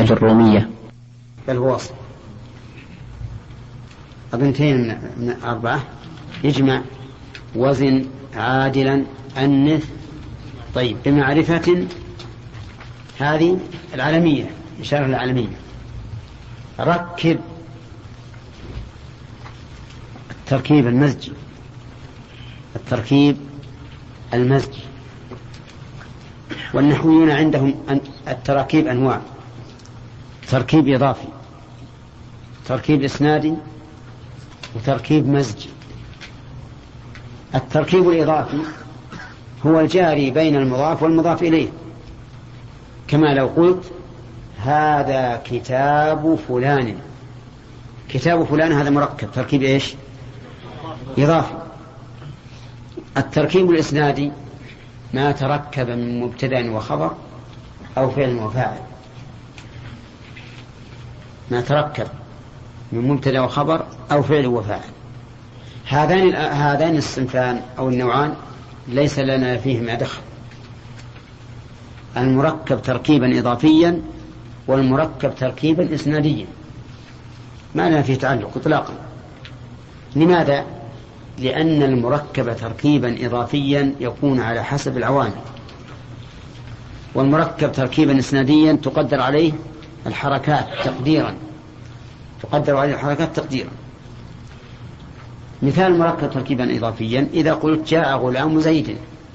الأجرومية. بل هو وصل. أبنتين من 4 يجمع وزن عادلا أنث. طيب بمعرفة هذه العالمية، إشارة العالمية. ركب التركيب المزجي. التركيب المزجي، والنحويون عندهم التراكيب أنواع: تركيب إضافي، تركيب إسنادي، وتركيب مزجي. التركيب الإضافي هو الجاري بين المضاف والمضاف إليه، كما لو قلت هذا كتاب فلان. كتاب فلان هذا مركب، تركيب إيش؟ إضافي. التركيب الإسنادي ما تركب من مبتدأ وخبر أو فعل وفاعل، ما تركب من مبتدأ وخبر أو فعل وفاعل. هذان الصنفان أو النوعان ليس لنا فيهما دخل. المركب تركيبا إضافيا والمركب تركيبا إسناديا ما لنا فيه تعلق إطلاقا. لماذا؟ لأن المركب تركيبا إضافيا يكون على حسب العوامل، والمركب تركيبا إسناديا تقدر عليه الحركات تقديرا. مثال مركب تركيبا إضافيا: إذا قلت جاء غلام زيد،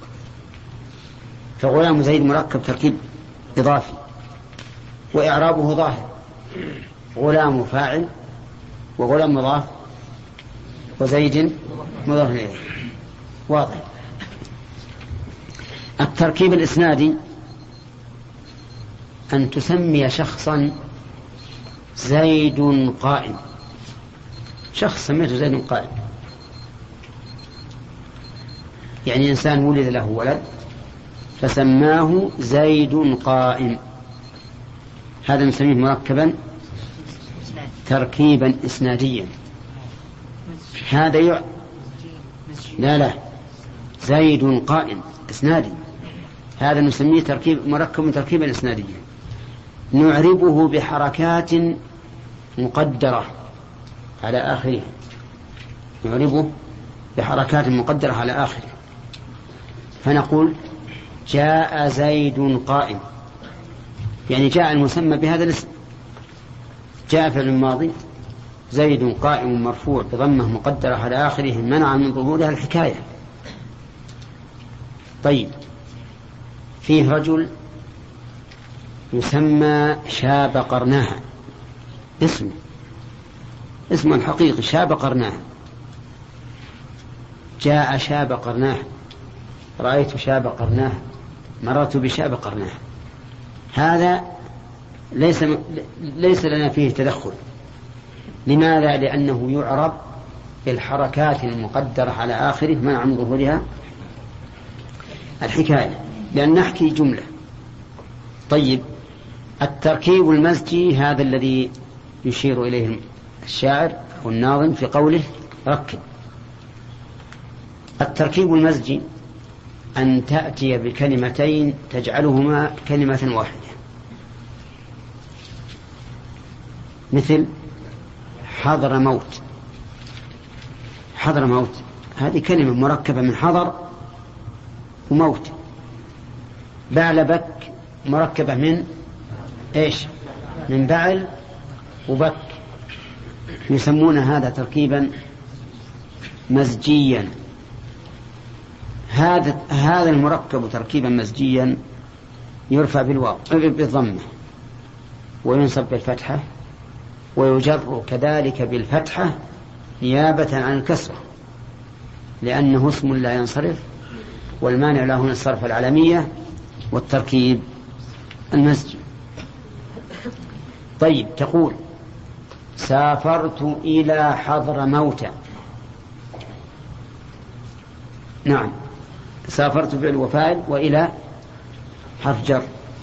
فغلام زيد مركب تركيب إضافي وإعرابه ظاهر، غلام فاعل وغلام مضاف وزيد مضاف إليه، واضح. التركيب الإسنادي أن تسمي شخصا زيد قائم، شخص سميته زيد قائم، يعني إنسان ولد له ولد فسماه زيد قائم، هذا نسميه مركبا تركيبا إسناديا. هذا لا زيد قائم إسنادي، هذا نسميه مركب تركيبا إسناديا. نعربه بحركات مقدرة على آخره، نعربه بحركات مقدرة على آخره، فنقول جاء زيد قائم، يعني جاء المسمى بهذا الاسم، جاء فعل الماضي، زيد قائم مرفوع بضمة مقدرة على آخره منع من ظهورها الحكاية. طيب فيه رجل يسمى شاب قرناها، اسمه الحقيقي شاب قرناها، جاء شاب قرناها، رأيت شاب قرناها، مررت بشاب قرناها. هذا ليس لنا فيه تدخل. لماذا؟ لأنه يعرب بالحركات المقدرة على آخره منع من ظهورها الحكاية، لأن نحكي جملة. طيب التركيب المزجي هذا الذي يشير إليه الشاعر أو الناظم في قوله ركب. التركيب المزجي أن تأتي بكلمتين تجعلهما كلمة واحدة، مثل حضر موت. حضر موت هذه كلمة مركبة من حضر وموت. بعلبك مركبة من إيش؟ من بعل وبك. يسمون هذا تركيبا مزجيا. هذا المركب تركيبا مزجيا يرفع بالضمة وينصب بالفتحة ويجر كذلك بالفتحة نيابة عن الكسرة، لأنه اسم لا ينصرف، والمانع له من الصرف العلمية والتركيب المزجي. طيب تقول سافرت إلى حضر موت. نعم، سافرت فعل وفاعل وإلى حرف جر،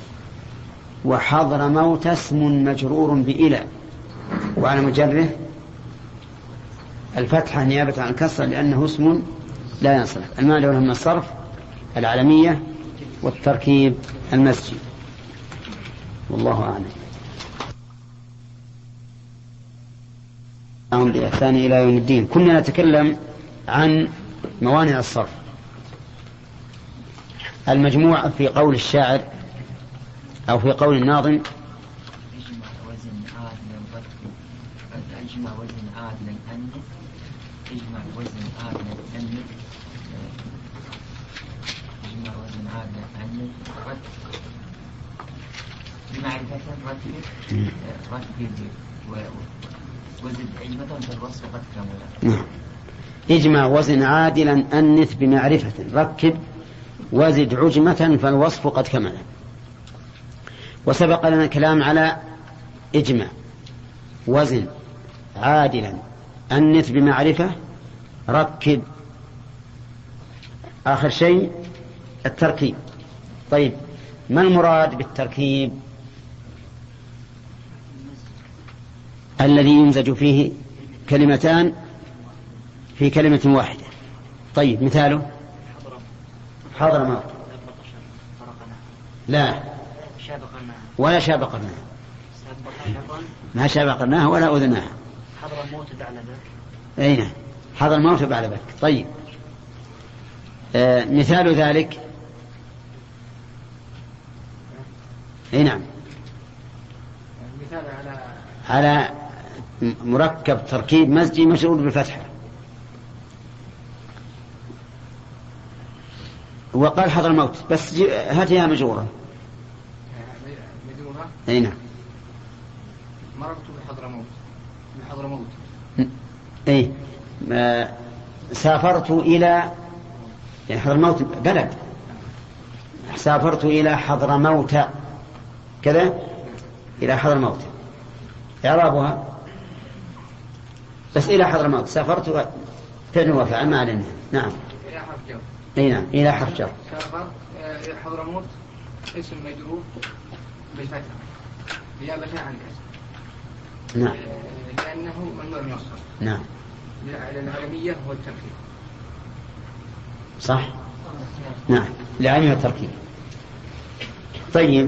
وحضر موت اسم مجرور بإلى وعلى مجره الفتحة نيابة عن الكسرة لأنه اسم لا ينصرف. المانع له من الصرف العلمية والتركيب المزجي. والله أعلم. بإحسان إلى يوم الدين. كنا نتكلم عن موانع الصرف. المجموع في قول الشاعر أو في قول الناظم: اجمع وزن عادلا اجمع وزن عادلا أنف اجمع وزن عادلا أنف اجمع وزن عادلا أنف بمعرفة رتب وزد عجمة فالوصف قد كمل. اجمع وزن عادلا أنث بمعرفة ركب وزد عجمة فالوصف قد كمل. وسبق لنا الكلام على اجمع وزن عادلا أنث بمعرفة ركب، آخر شيء التركيب. طيب، ما المراد بالتركيب؟ الذي يمزج فيه كلمتان في كلمة واحدة. طيب، مثاله: حضرموت. لا، ولا شابقناه، ما شابقناه ولا أذناه. حضرموت بعلبك. أين حضرموت بعلبك. طيب، مثال ذلك: أي نعم، مثال على مركب تركيب مزجي مشغول بالفتحة. وقال حضرموت بس هاتها مجرورة. أي نعم، مررت بحضرموت. أي سافرت إلى، يعني حضرموت بلد، سافرت إلى حضرموت كذا، إلى حضرموت إعرابها بس إلى حضرموت. سافرت فعل وفعل ما علينا. نعم، إلى حرف جر. أي نعم، إلى حرف جر. سافرت إلى حضرموت اسم مجرور بالفتحة نيابة عن الكسر. نعم، لأنه ممنوع من الصرف. نعم، العالمية هو التركيب. صح، نعم، لعلم التركيب. طيب،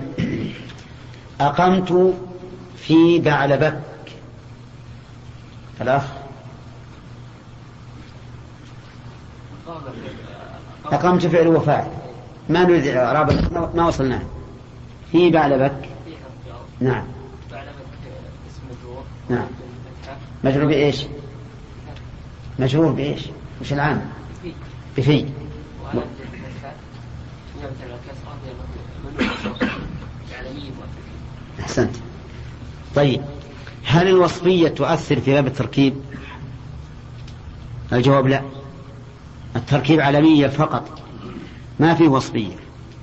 أقمت في بعلبك. الأخ: أقمت فعل وفاعل، ما نريد إعراب، ما وصلناه. في بعلبك. نعم، نعم، مجرور بإيش؟ مجرور بإيش؟ وش العام؟ بفي. أحسنت. طيب، هل الوصفية تؤثر في باب التركيب؟ الجواب لا، التركيب علمية فقط، ما فيه وصفية.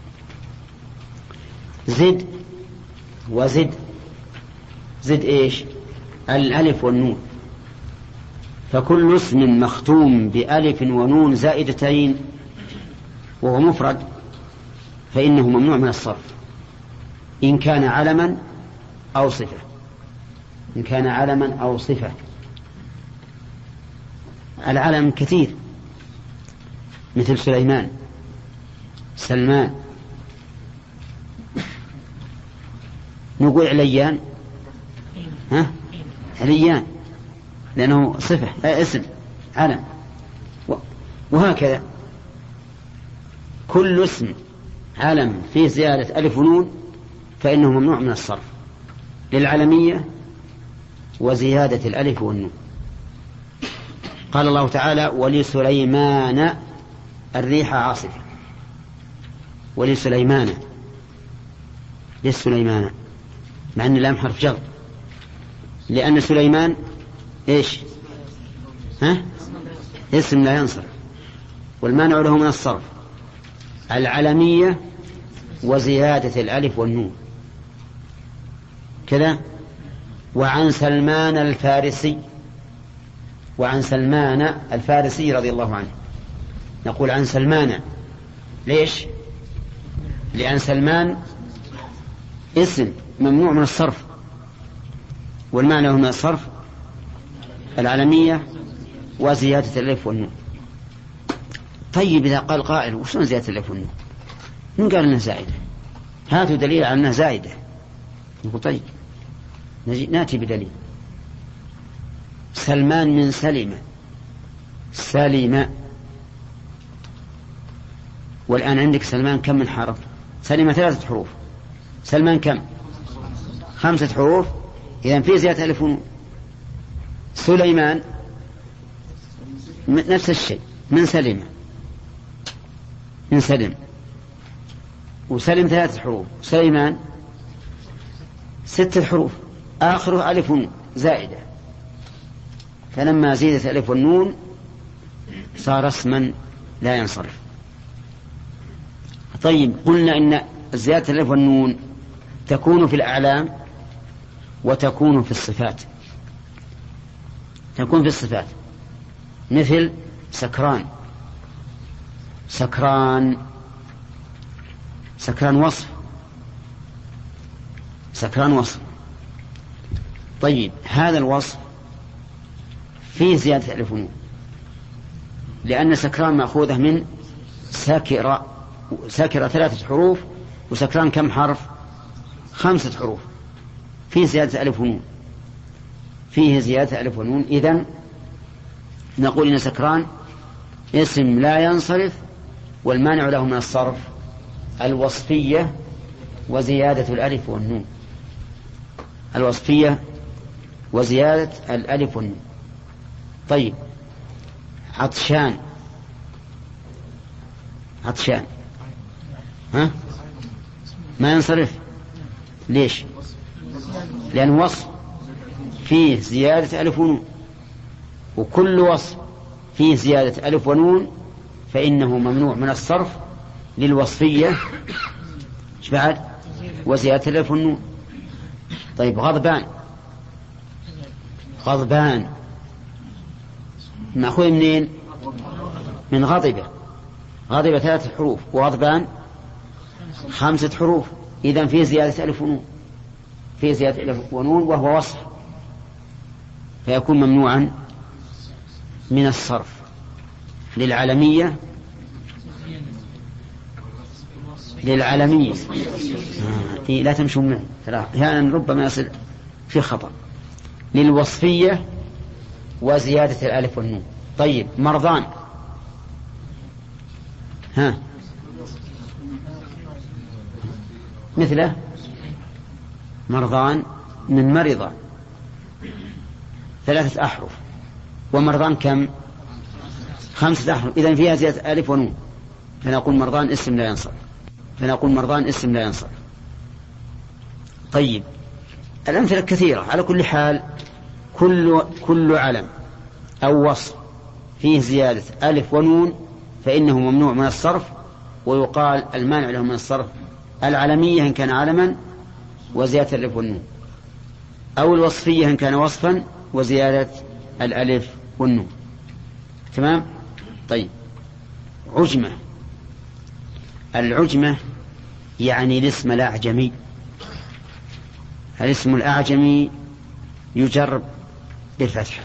زد وزد، زد إيش؟ الألف والنون، فكل اسم مختوم بألف ونون زائدتين وهو مفرد فإنه ممنوع من الصرف إن كان علما أو صفة. إن كان علما أو صفة. العلم كثير، مثل سليمان، سلمان. نقول عليان، عليان لأنه صفة، اسم علم. وهكذا كل اسم علم فيه زيادة ألف ونون فإنه ممنوع من الصرف للعلمية وزيادة الألف والنون. قال الله تعالى: ولسليمان الريح عاصفة. ولسليمان، لسليمان، مع أن اللام حرف جر، لأن سليمان إيش؟ اسم لا ينصرف، والمانع له من الصرف العلمية وزيادة الألف والنون كذا. وعن سلمان الفارسي، وعن سلمان الفارسي رضي الله عنه، نقول عن سلمان. ليش؟ لأن سلمان اسم ممنوع من الصرف، والمعنى هو من الصرف العلمية وزيادة الألف والنون. طيب، إذا قال قائل: وشون زيادة الألف والنون؟ من قال أنها زائدة؟ هاتوا دليل على أنها زائدة. نقول طيب، ناتي بدليل. سلمان من سلم. والآن عندك سلمان كم من حرف؟ سلم 3 حروف. سلمان كم؟ 5 حروف. إذن في زيادة ألف ونون. سليمان نفس الشيء، من سلم. وسلم 3 حروف. سليمان 6 حروف، آخره ألف ونون زائدة، فلما زيدت ألف والنون صار اسما لا ينصرف. طيب، قلنا إن زيادة الألف والنون تكون في الأعلام وتكون في الصفات. تكون في الصفات مثل سكران. سكران وصف. سكران وصف. طيب، هذا الوصف فيه زيادة ألف ونون، لأن سكران مأخوذة من ساكرة. 3 حروف، وسكران كم حرف؟ 5 حروف. فيه زيادة ألف ونون. فيه زيادة ألف ونون. إذن نقول إن سكران اسم لا ينصرف، والمانع له من الصرف الوصفية وزيادة الألف والنون. الوصفية وزيادة الألف والنون. طيب، عطشان. ما ينصرف. ليش؟ لأن وصف فيه زيادة ألف ونون، وكل وصف فيه زيادة ألف ونون فإنه ممنوع من الصرف للوصفية بعد وزيادة الألف والنون. طيب، غضبان مأخوذ منين؟ من غضبة. 3 حروف، وغضبان 5 حروف. إذن فيه زيادة ألف ونون. فيه زيادة ألف ونون وهو وصف، فيكون ممنوعا من الصرف للعالمية. لا تمشوا منه، أحيانا ربما يصل في خطأ. للوصفية وزيادة الألف والنون. طيب، مرضان. مثله مرضان من مرضى 3 أحرف، ومرضان كم؟ 5 أحرف. إذن فيها زيادة ألف ونون، فنقول مرضان اسم لا ينصرف. طيب، الأمثلة كثيرة. على كل حال، كل علم أو وصف فيه زيادة ألف ونون فإنه ممنوع من الصرف، ويقال المانع له من الصرف العلمية إن كان علما وزيادة الألف والنون، أو الوصفية إن كان وصفا وزيادة الألف والنون. تمام؟ طيب، العجمة يعني الاسم الأعجمي. الاسم الأعجمي يجر بالفتحة،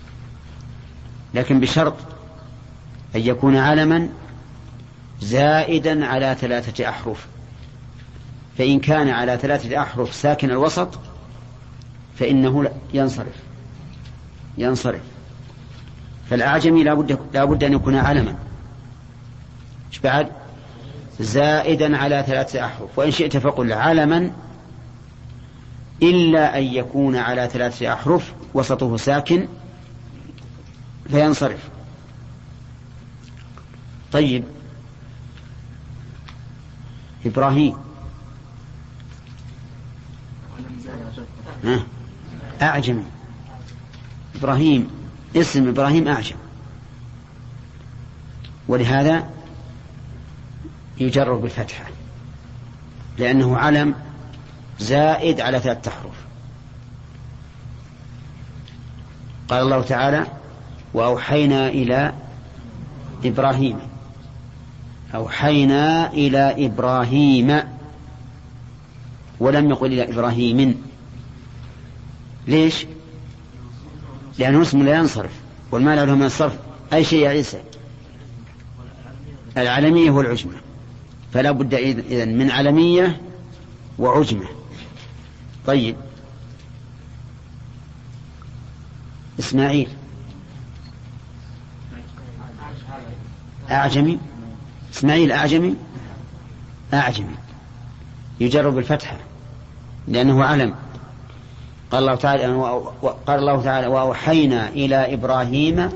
لكن بشرط أن يكون علما زائدا على 3 أحرف. فإن كان على 3 أحرف ساكن الوسط فإنه ينصرف. فالأعجمي لا بد أن يكون علما بعد زائدا على 3 أحرف. وإن شئت فقل علما إلا أن يكون على 3 أحرف وسطه ساكن فينصرف. طيب، إبراهيم أعجم. إبراهيم اسم إبراهيم أعجم، ولهذا يجر بالفتحة لأنه علم زائد على 3 أحرف. قال الله تعالى: وأوحينا إلى إبراهيم. أوحينا إلى إبراهيم، ولم يقل إلى إبراهيم. ليش؟ لأنه اسم لا ينصرف، والمانع له من الصرف أي شيء يا عيسى؟ العلمية والعجمة. فلا بد إذن من علمية وعجمة. طيب، إسماعيل أعجمي. إسماعيل أعجمي يجر بالفتحة لأنه علم. قال الله تعالى وأوحينا إلى إبراهيم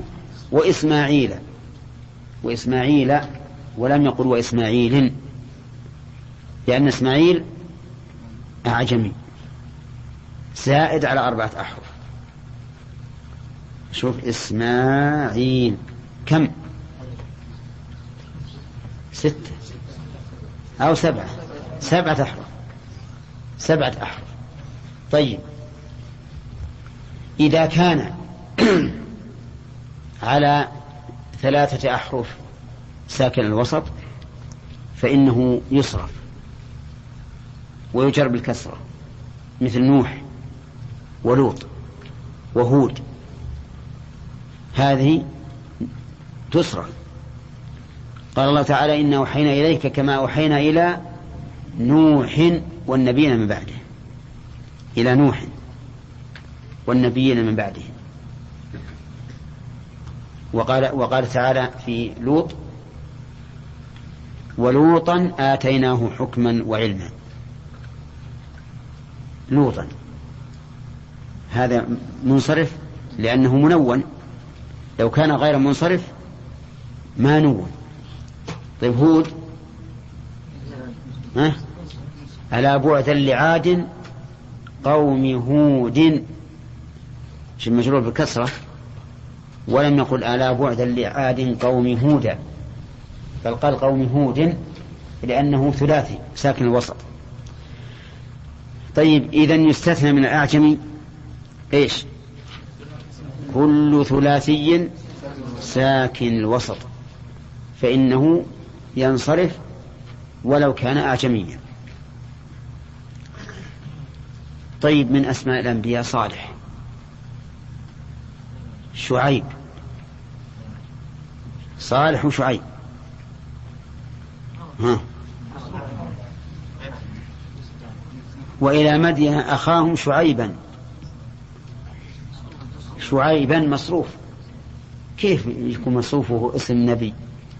وإسماعيل ولم يقل وإسماعيل لأن إسماعيل أعجمي زائد على 4 أحرف. شوف إسماعيل كم 6 أو 7 أحرف 7 أحرف. طيب إذا كان على 3 أحرف ساكن الوسط فإنه يصرف ويجر بالكسرة مثل نوح ولوط وهود، هذه تصرف. قال الله تعالى إنا أوحينا إليك كما أوحينا إلى نوح والنبيين من بعده، إلى نوح والنبيين من بعده. وقال تعالى في لوط ولوطا آتيناه حكما وعلما. لوطا هذا منصرف لأنه منون، لو كان غير منصرف ما نون. طيب هود ألا بعدا لعاد قوم هود، مجرور بالكسرة، ولم يقل ألا بعدا لعاد قوم هودا، بل قال قوم هود لأنه ثلاثي ساكن الوسط. طيب إذن يستثنى من الأعجم إيش؟ كل ثلاثي ساكن الوسط فإنه ينصرف ولو كان أعجميا. طيب من أسماء الأنبياء صالح، شعيب، صالح وشعيب. وإلى مدين أخاهم شعيبا مصروف. كيف يكون مصروفه اسم النبي؟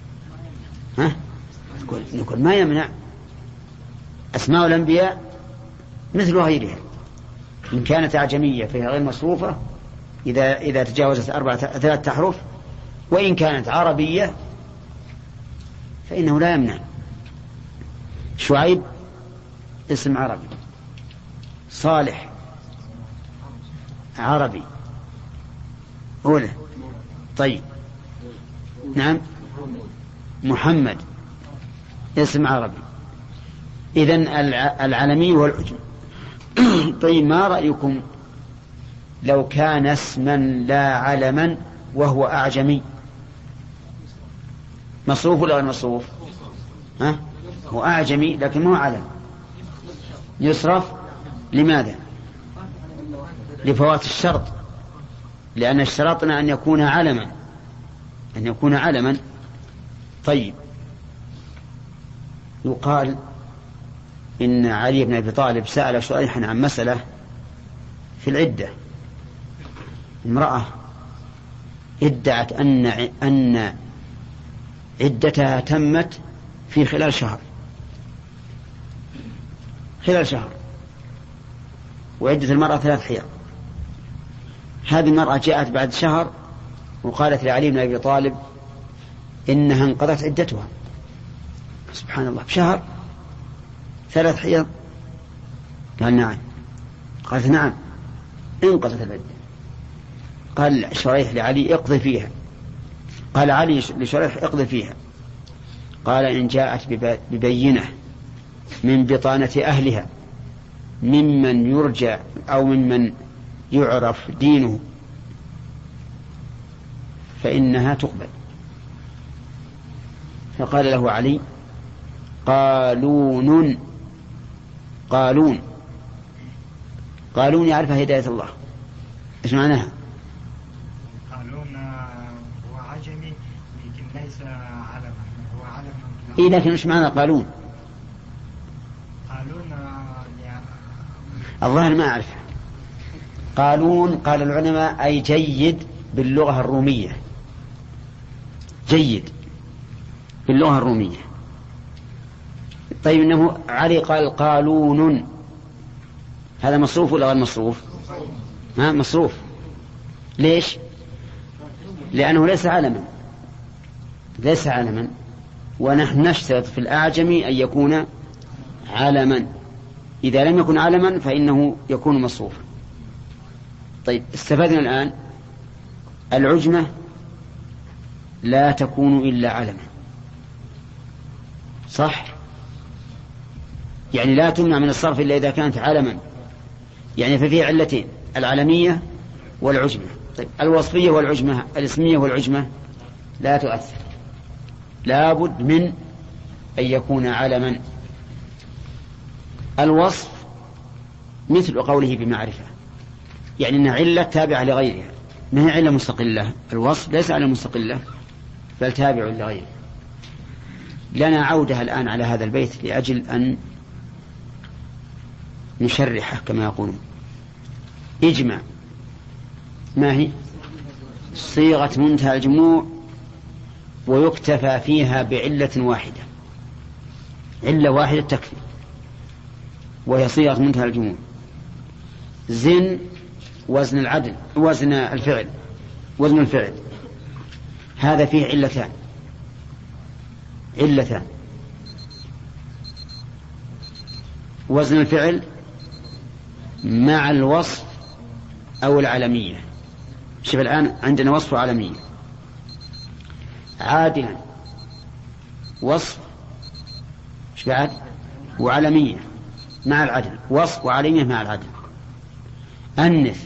نقول ما يمنع أسماء الأنبياء مثل غيرها إن كانت أعجمية فهي غير مصروفة إذا تجاوزت 3 أحرف، وإن كانت عربية فإنه لا يمنع. شعيب اسم عربي، صالح عربي أولى. طيب نعم محمد اسم عربي. إذن العلمي والعجم. طيب ما رأيكم لو كان اسما لا علما وهو أعجمي، مصروف ولا غير مصروف؟ هو أعجمي لكن مو علم، يصرف. لماذا؟ لفوات الشرط، لأن اشترطنا أن يكون علما. طيب يقال إن علي بن أبي طالب سأل شريحا عن مسألة في العدة. امرأة ادعت أن عدتها تمت في خلال شهر، وعدة المرأة 3 حيض. هذه المرأة جاءت بعد شهر وقالت لعلي بن أبي طالب إنها انقضت عدتها. سبحان الله، بشهر 3 حيض؟ قال نعم. قالت نعم انقضت العدة. قال شريح لعلي اقضي فيها. قال علي لشريح اقضي فيها. قال إن جاءت ببينة من بطانة أهلها ممن يرجى أو ممن يعرف دينه فإنها تقبل. فقال له علي قالون يعرف هداية الله، إيش معناها؟ قالون هو عجمي لكن ليس علما، هو علم. إيه لكن إيش معنى قالون؟ قالون الظاهر ما أعرف. قالون قال العلماء أي جيد باللغة الرومية، جيد باللغة الرومية. طيب إنه علي قال قالون، هذا مصروف ولا غير مصروف؟ مصروف. ليش؟ لأنه ليس علما، ليس علما، ونحن نشترط في الأعجم أن يكون علما، إذا لم يكن علما فإنه يكون مصروفا. طيب استفدنا الآن العجمة لا تكون إلا علما، صح؟ يعني لا تمنع من الصرف إلا إذا كانت علما، يعني ففيه علتين، العلمية والعجمة. طيب الوصفية والعجمة، الاسمية والعجمة لا تؤثر، لابد من أن يكون علما. الوصف مثل قوله بمعرفة، يعني أن علة تابعة لغيرها، ما هي علة مستقلة، الوصف ليس علة مستقلة بل تابع لغيره. لنا عودة الآن على هذا البيت لأجل أن نشرحه كما يقولون. اجمع ما هي؟ صيغة منتهى الجموع ويكتفى فيها بعلة واحدة، علة واحدة تكفي وهي صيغة منتهى الجموع. زن وزن العدل، وزن الفعل، وزن الفعل هذا فيه علتان، علتان. وزن الفعل مع الوصف أو العلمية. شوف الآن عندنا وصف وعلمية. عادلا وصف ايش بعد؟ وعلمية مع العدل، وصف وعلمية مع العدل. أنث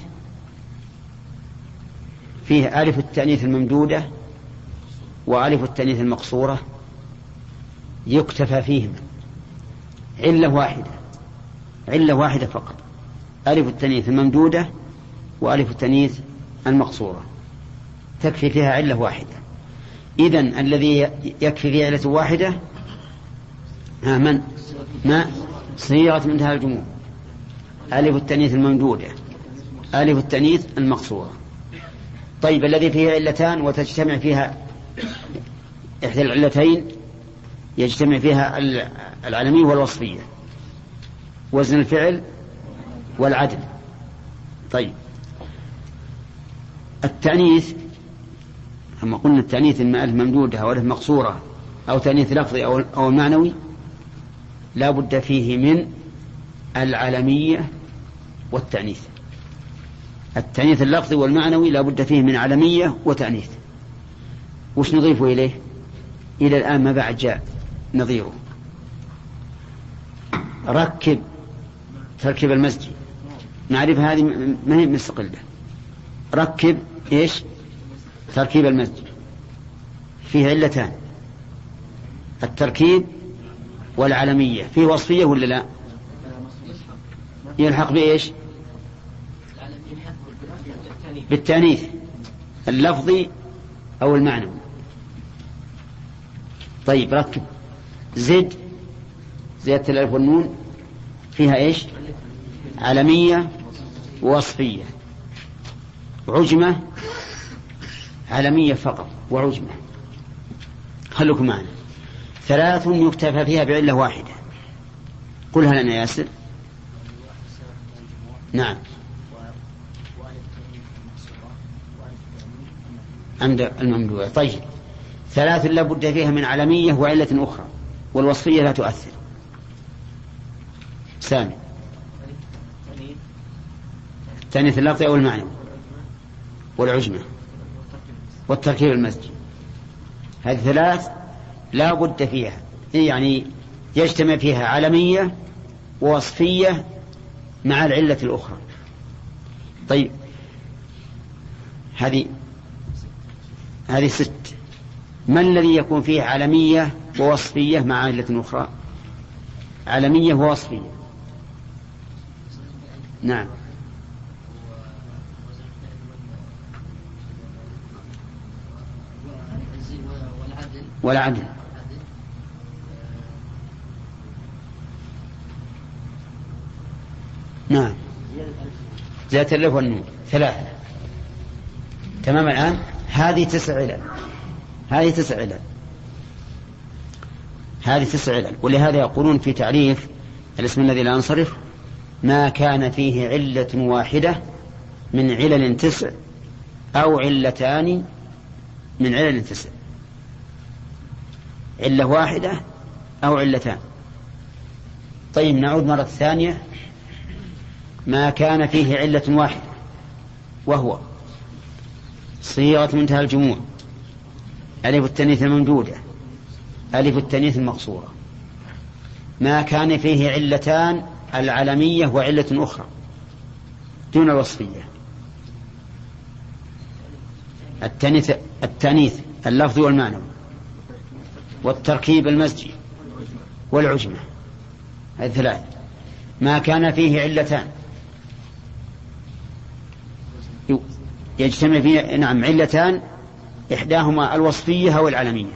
فيه ألف التأنيث الممدودة وألف التأنيث المقصورة، يكتفى فيهما علة واحدة، علة واحدة فقط، ألف التأنيث الممدودة وألف التأنيث المقصورة، تكفي فيها علة واحدة. إذن الذي يكفي فيه علة واحدة من؟ ما صيغة منتهى الجموع، ألف التأنيث الممدودة، ألف التأنيث المقصورة. طيب الذي فيه علتان وتجتمع فيها إحدى العلتين، يجتمع فيها العلمية والوصفية، وزن الفعل والعدل. طيب التأنيث، أما قلنا التأنيث إما ألف ممدودة أو ألف مقصورة أو تأنيث لفظي أو معنوي، لا بد فيه من العلمية والتأنيث. التأنيث اللفظي والمعنوي لا بد فيه من علمية وتأنيث. وش نضيف إليه؟ إلى الآن ما بعد جاء نظيره. ركب تركيب المسجد، نعرف هذه ما هي مستقلة. ركب إيش؟ تركيب المسجد فيه علتان، التركيب والعلمية. فيه وصفية ولا لا؟ يلحق بإيش؟ بالتأنيث اللفظي أو المعنوي. طيب ركب زد، زيادة الألف والنون فيها إيش؟ علمية ووصفية. عجمة علمية فقط وعجمة. خلوكم معنا. ثلاث يكتفى فيها بعلة واحدة. قلها لنا ياسر. نعم. عند الممدوع. طيب ثلاث لا بد فيها من علمية وعلة أخرى، والوصفية لا تؤثر. سامي. التأنيث اللفظي أو المعنوي والعجمة والتركيب المسجد، هذه ثلاث لا بد فيها، يعني يجتمع فيها علمية ووصفية مع العلة الأخرى. طيب هذه ست. ما الذي يكون فيه علمية ووصفية مع علة أخرى؟ علمية ووصفية. نعم. والعدل. نعم. زائدة الألف والنون 3. تمام. الآن هذه 9 علل، هذه 9 علل. ولهذا يقولون في تعريف الاسم الذي لا ينصرف: ما كان فيه علة واحدة من علل 9 أو علتان من علل 9. علة واحدة أو علتان. طيب نعود مرة ثانية. ما كان فيه علة واحدة وهو صيغة منتهى الجموع، ألف التأنيث الممدودة، ألف التأنيث المقصورة. ما كان فيه علتان: العلمية وعلة أخرى دون الوصفية. التأنيث اللفظ والمعنى، والتركيب المزجي، والعجمة. هذه 3. ما كان فيه علتان يجتمع فيه علتان، إحداهما الوصفية أو العلمية: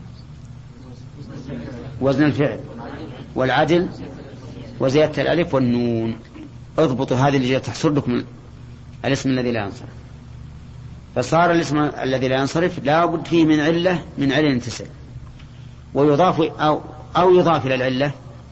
وزن الفعل والعدل وزيادة الألف والنون. اضبطوا هذه اللي تحصل لكم الاسم الذي لا ينصرف. فصار الاسم الذي لا ينصرف لا بد فيه من علة من علل 9، ويضاف أو يضاف إلى العلة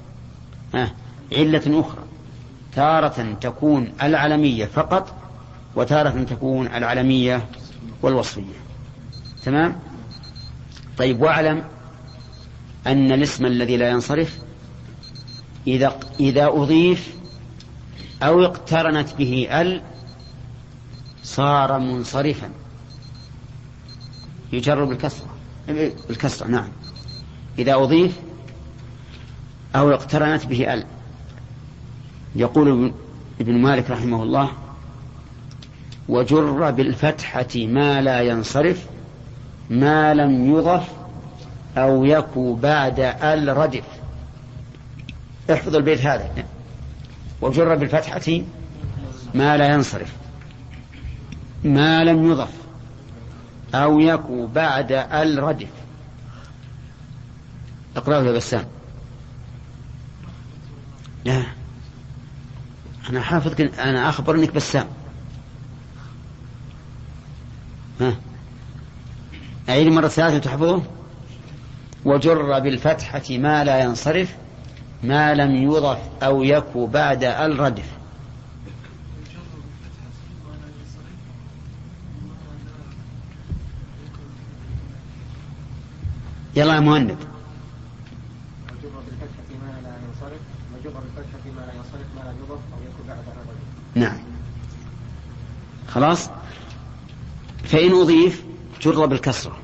علة أخرى، تارة تكون العلمية فقط، وتارة تكون العلمية والوصفية. تمام. طيب، واعلم أن الاسم الذي لا ينصرف إذا أضيف أو اقترنت به صار منصرفا، يجر بالكسرة. نعم، إذا أضيف أو اقترنت به يقول ابن مالك رحمه الله: وجر بالفتحة ما لا ينصرف ما لم يضف أو يكو بعد ردف. احفظ البيت هذا: وجر بالفتحة ما لا ينصرف ما لم يضف أو يكو بعد ردف. اقرأه يا بسام. لا، أنا حافظك، أنا أخبرنك بسام. أعيد مرة ثالثة تحفظه: وجر بالفتحة ما لا ينصرف ما لم يضف أو يكو بعد الردف. يلا يا مهند. وجر بالفتحة ما لا ينصرف ما لا يضف أو يكو بعد الردف. نعم، خلاص. فإن أضيف جر بالكسرة،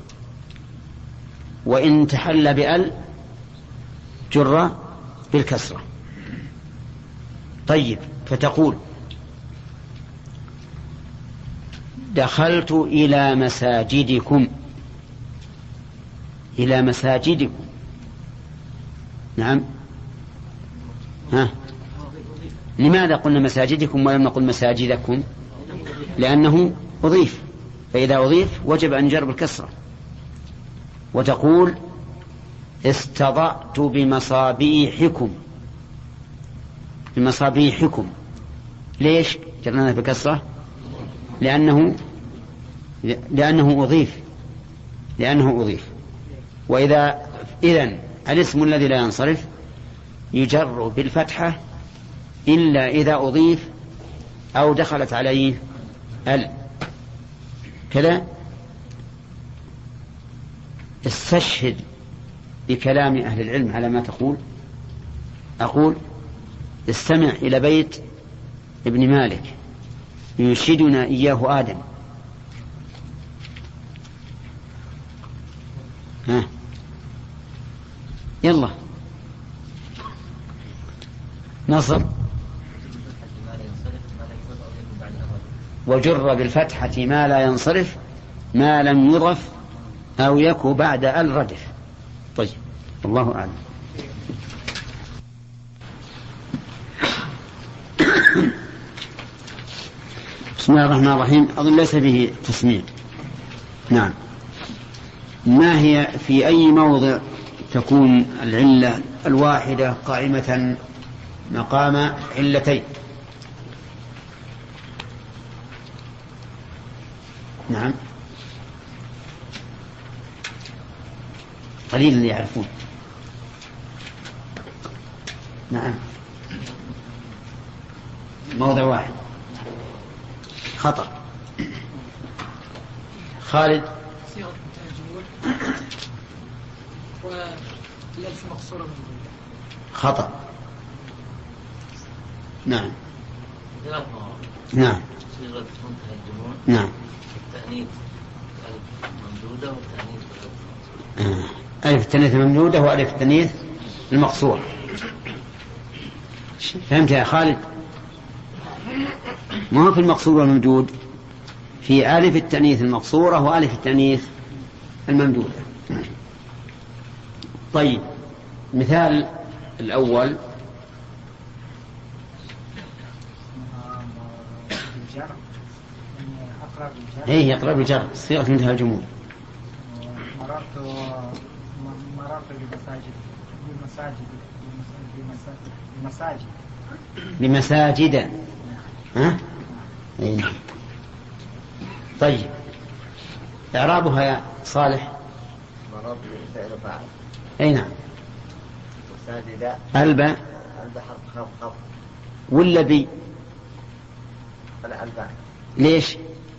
وإن تحل بأل جر بالكسرة. طيب، فتقول: دخلت إلى مساجدكم. إلى مساجدكم. نعم. لماذا قلنا مساجدكم ولم نقل مساجدكم؟ لأنه أضيف، فإذا أضيف وجب أن يجر بالكسرة. وتقول: استضأت بمصابيحكم. بمصابيحكم. ليش جرنا بالكسرة؟ لأنه أضيف. إذن الاسم الذي لا ينصرف يجر بالفتحة إلا إذا أضيف أو دخلت عليه كذا. استشهد بكلام أهل العلم على ما تقول. أقول: استمع إلى بيت ابن مالك ينشدنا إياه آدم. يلا نصر: وجر بالفتحة ما لا ينصرف ما لم يضف أو يكو بعد الردف. طيب، الله أعلم. بسم الله الرحمن الرحيم. أظن ليس به تسميع. نعم. ما هي في أي موضع تكون العلة الواحدة قائمة مقام علتين؟ نعم قليل اللي يعرفون. نعم موضع واحد خطأ. خالد صيغة الجمهور والألف مقصورة من خطأ. نعم نعم صيغة منتهى الجموع نعم التأنيث ألف ممدودة والتأنيث ألف التأنيث الممدودة وألف التأنيث المقصور. فهمت يا خالد؟ ما هو في المقصور والممدود، في ألف التأنيث المقصورة وألف التأنيث الممدودة. طيب مثال الأول هي أقرب الجر صيغة منتهى الجموع. بمساجد ها؟ طيب إعرابها يا صالح. مررت بفعل فاعل. أي نعم. مساجد الباء حرف خفض ولا بي؟ لا الباء. ليش؟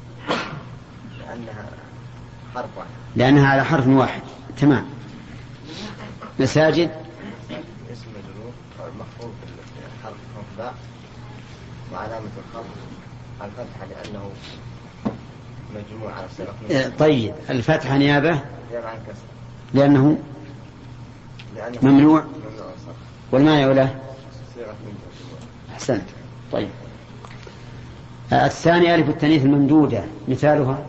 لأنها حرف واحد. لأنها على حرف واحد. تمام. مساجد اسم مجرور المخفوض بالحرف باء وعلامة الخفض الفتحة لأنه مجموع على الصيغة. طيب الفتحة نيابة عن كسر لأنه ممنوع والمانع له صيغة منتهى. أحسنت. طيب الثاني ألف التأنيث الممدودة مثالها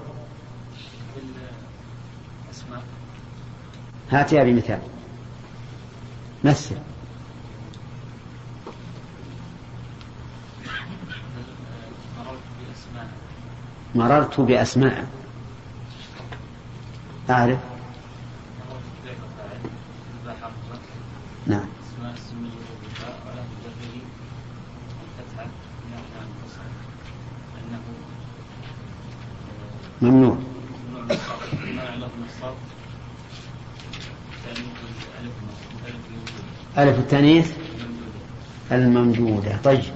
الأسماء. هاتها بمثال مثل. مررت بأسماء. أعرف. نعم. ممنوع. ألف التأنيث الممدودة. طيب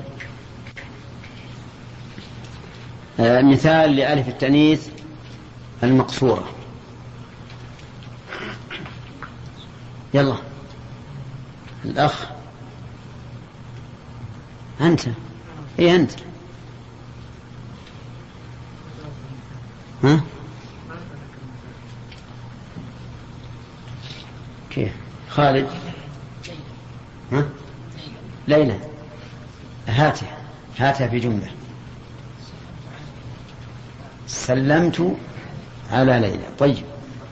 مثال لألف التأنيث المقصورة. يلا الأخ أنت. إيه أنت ها؟ كيف خالد؟ ها؟ ليلى. هاتها في جملة. سلمت على ليلى. طيب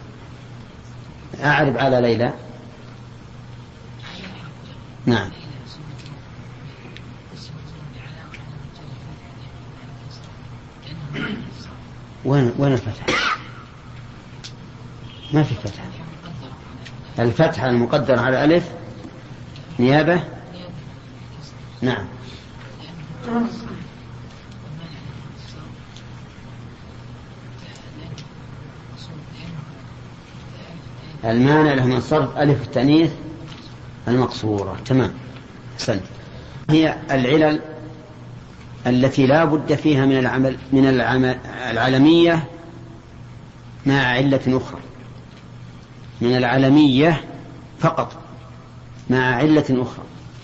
أعرب على ليلى. نعم. وين الفتحة؟ ما في فتحة. الفتحة المقدرة على ألف نيابة. نعم. المانع له من صرف ألف التأنيث المقصورة. تمام. أحسنت. هي العلل التي لا بد فيها من العلمية مع علة أخرى. من العلمية فقط مع علة أخرى.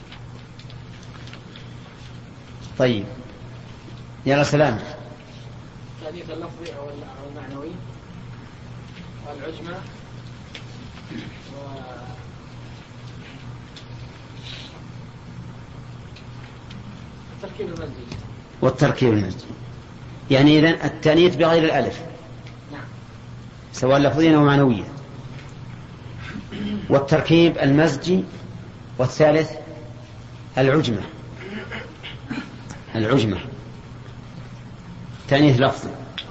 طيب يا سلام. التأنيث اللفظي أو المعنوي والعجمة والتركيب المزجي. يعني إذن التأنيث بغير الألف سواء لفظيا أو معنويا. والتركيب المزجي. والثالث العجمة. تأنيث لفظي.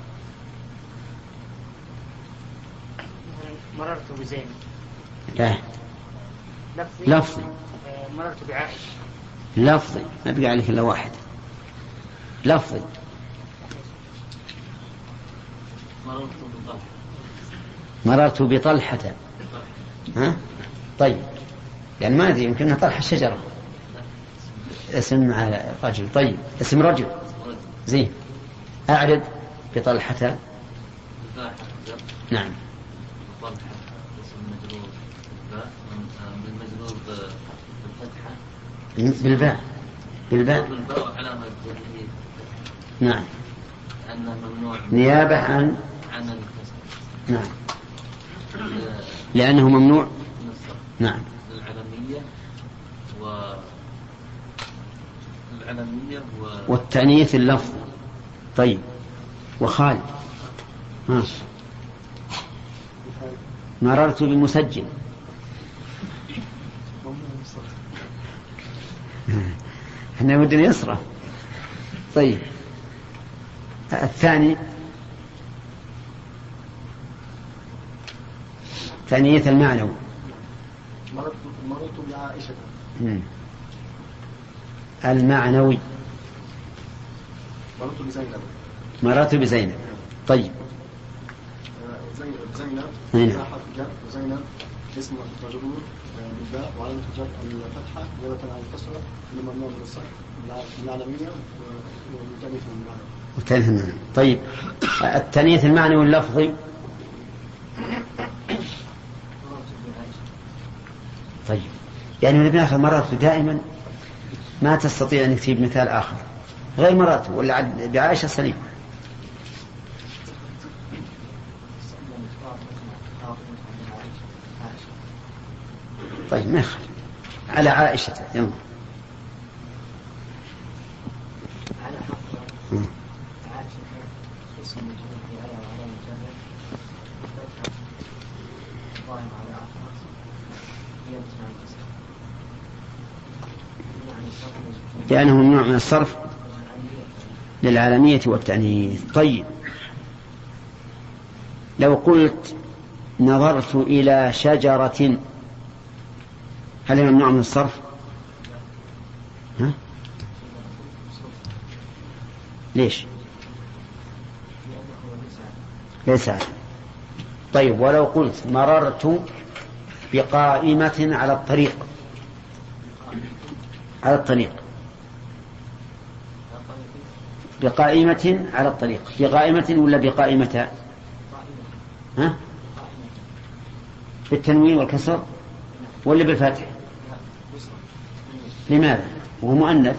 مررت بزين. لا لفظي. مررت بعائشة. لفظي ما بقى عليك إلا واحد. لفظي. مررت بطلحة. ها؟ طيب يعني ما أدري يمكنها طلحة الشجرة اسم على رجل. طيب اسم رجل زين. أعرض بطلحة. نعم. طلحة اسم مجرور بالمجرور بالفتحة بالباء علامة الجرية. نعم. أنه ممنوع نيابة عن الكسر. نعم لأنه ممنوع. نعم. العلمية والتأنيث اللفظ. طيب وخال. مررت بمسجل. احنا ودنا يسرى. طيب الثاني تأنيث المعنوي. مررت بعائشة. المعنوي. مررت بزينب. مررت بزينب. طيب زينب هنا. حرف جر. وزينب اسم مجرور بالباء وعلامة الجر الفتحة نيابة عن الكسرة ممنوع من الصرف العالمية والتأنيث المعنوي. طيب التأنيث المعنوي اللفظي. طيب يعني من آخر مرات دائما ما تستطيع أن تجيب مثال آخر غير مرات ولا بعائشة سليم. طيب ما يخالف على عائشة. يلا على حق عائشة اسم مجرور في آية وعلامة جره فتحة ظاهر على آخر هي بتاع الكسر لأنه ممنوع من الصرف للعالمية والتأنيث. طيب لو قلت نظرت إلى شجرة هل هي ممنوع من الصرف؟ ها؟ ليش؟ ليس. طيب ولو قلت مررت بقائمة على الطريق. بقائمة على الطريق. بقائمة ولا بقائمة؟ ها؟ بالتنوين والكسر ولا بالفتح؟ لماذا؟ وهو مؤنث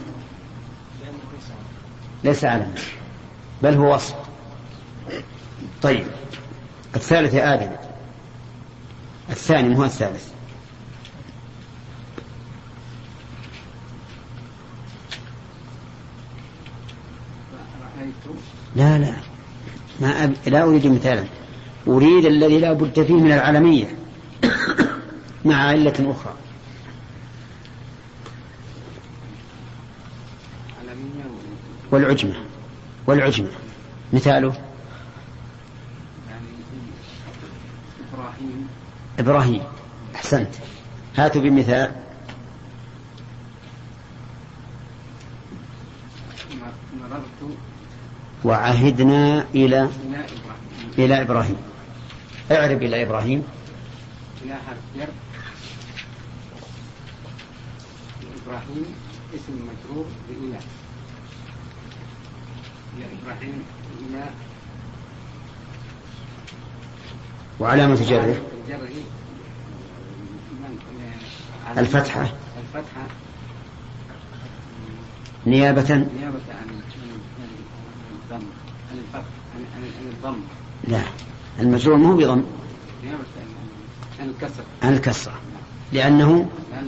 ليس علما بل هو وصف. طيب الثالث يا آدم. الثاني مو الثالث. لا لا أريد مثالا. أريد الذي لا بد فيه من العلمية مع علة أخرى. والعجمة مثاله إبراهيم. أحسنت. هاتوا بمثال. مررت وعهدنا إلى إبراهيم. اعرب إلى إبراهيم. إلى حرف جر. إبراهيم اسم مجرور بإلى. يا إبراهيم إلى وعلامة جره الفتحة نيابة عن الضم. لا المجرور مو بضم. نيابة عن الكسرة لأنه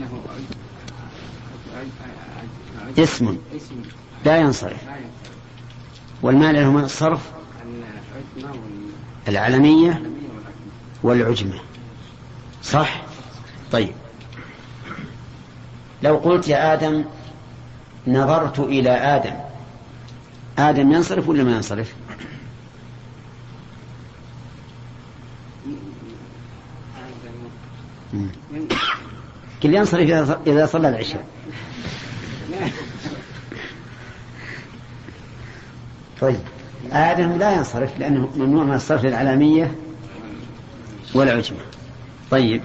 اسم لا ينصرف والمال له من الصرف العلمية والعجمة. صح. طيب لو قلت يا آدم نظرت إلى آدم ينصرف ولا ما ينصرف؟ كل ينصرف إذا صلى العشاء. طيب آدم لا ينصرف لأنه ممنوع من الصرف للعلامية والعجمة. طيب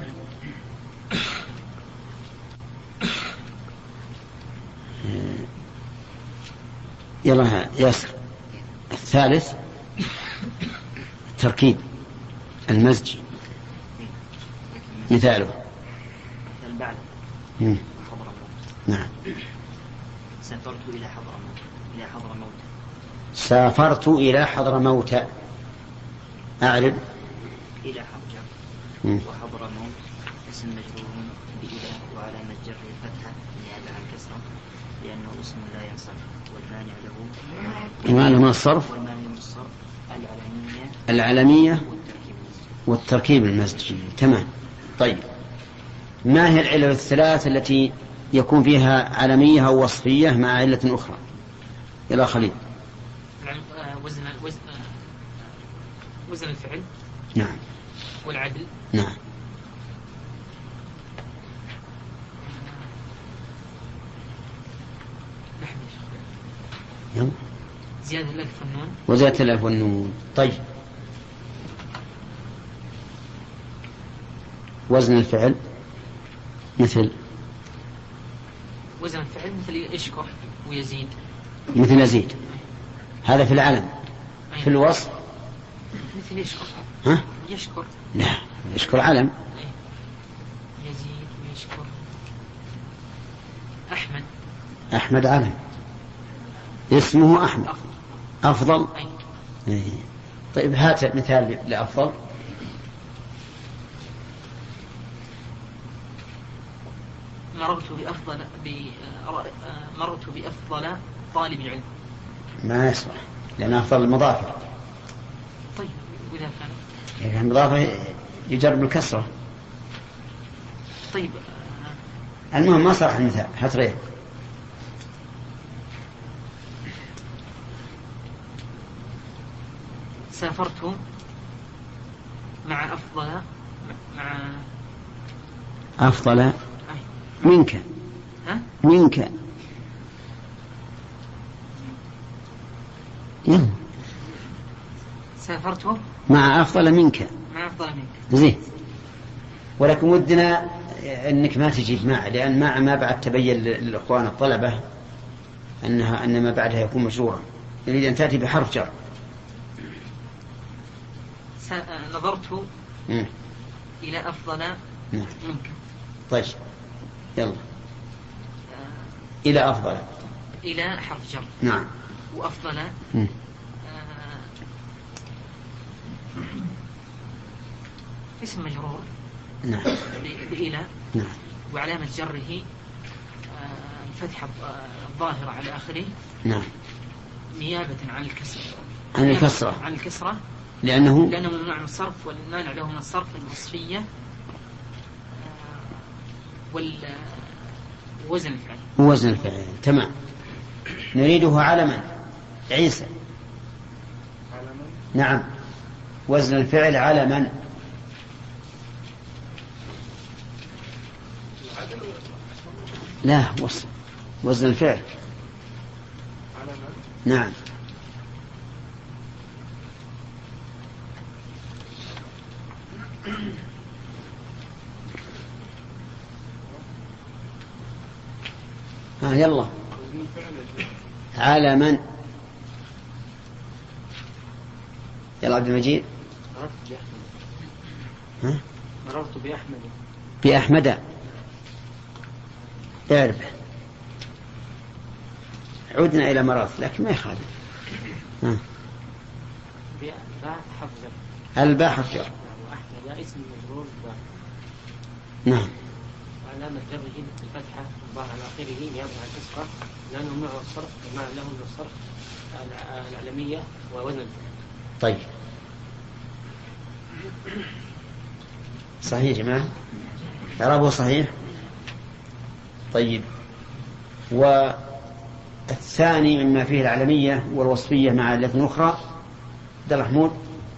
يلا ياسر. الثالث التركيب المزجي، مثاله البعد مم. حضرموت. نعم. سافرت إلى حضرموت. سافرت إلى حضرموت. أعرب إلى حضرموت. مم. وحضرموت اسم مجرور بإلى وعلامة جره الفتحة نيابة عن كسرة لأنه اسم لا ينصرف والمانع له من الصرف العلمية والتركيب المزجي. تمام. طيب ما هي العلل الثلاث التي يكون فيها علمية أو وصفية مع علة أخرى؟ يلا خليل. وزن الفعل. نعم. والعدل. نعم. يلا. زيادة الألف والنون. وزيادة الألف والنون. طيب وزن الفعل مثل وزن الفعل مثل يشكر ويزيد. مثل يزيد، هذا في العلم. في الوصف مثل يشكر. ها؟ يشكر. لا يشكر علم. يزيد ويشكر. أحمد. أحمد علم، اسمه أحمد. أفضل. أي. طيب هات مثال لأفضل. مررت بأفضل طالب علم. ما يصلح لأن أفضل المضافة. طيب وإذا كان يعني المضافة يجرب الكسرة. طيب المهم ما صح المثال. هات غير. سافرت مع أفضل منك. ها؟ منك. يلا. سافرت مع أفضل منك. زين. ولكن ودنا أنك ما تجيب مع، لأن ما بعد تبين للإخوان الطلبة أن ما بعدها يكون مجرورا. يريد أن تأتي بحرف جر. نظرت إلى أفضل منك. طيب يلا. إلى أفضل. إلى حرف جر. نعم. وأفضل اسم مجرور. نعم. بإلى. نعم. وعلامة جره الفتحة الظاهرة على آخره. نعم. نيابة عن الكسرة. عن الكسرة. لأنه ممنوع من الصرف، والمانع له من الصرف الوصفية ووزن الفعل. وزن الفعل. تمام. نريده علما. عيسى. علما. نعم. وزن الفعل علما. لا وزن الفعل علما. نعم. يلا. علما. يلا عبد المجيد. مررت بأحمد. بأحمد. اعرف. عدنا إلى مرات لكن ما يخالف. باء حرف جر. الباء حرف جر. وأحمد اسم مجرور باء. نعم. وعلامة جره الفتحة الظاهرة على آخره نيابة عن كسرة لأنه ممنوع من الصرف وما له من الصرف العلمية ووزن الفعل. طيب صحيح يا جماعة. إعرابه صحيح. طيب والثاني مما فيه العلمية والوصفية مع علة أخرى. عبد الرحمن.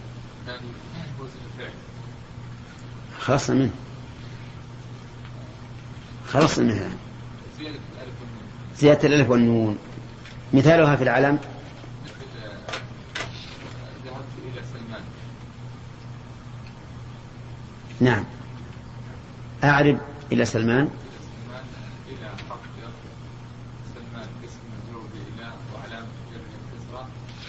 خلصنا منه. زيادة الألف والنون. مثالها في العلم ذهبت إلى سلمان. نعم، أعرب إلى سلمان. سلمان إلى حرف جر. سلمان اسم مجرور بإلى وعلامة جره الكسرة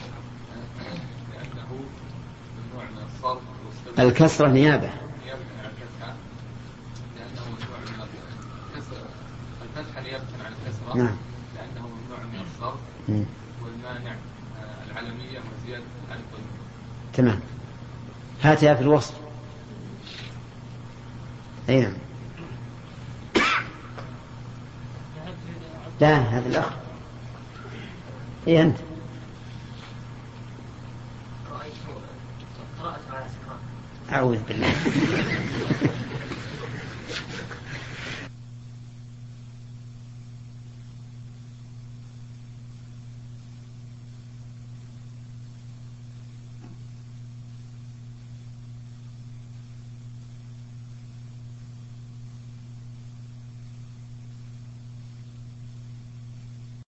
لأنه ممنوع من الصرف والسبب الكسرة نيابة. نيابة عن الفتحة، لأنه ممنوع من الكسرة. الفتحة نيابة عن الكسرة. نعم. لأنه ممنوع من الصرف والمانع العلمية وزيادة الألف والنون. تمام. هاتها في الوصف. أي نعم. لا، هذا الأخ. إيه أنت. قرأت على سكران. أعوذ بالله.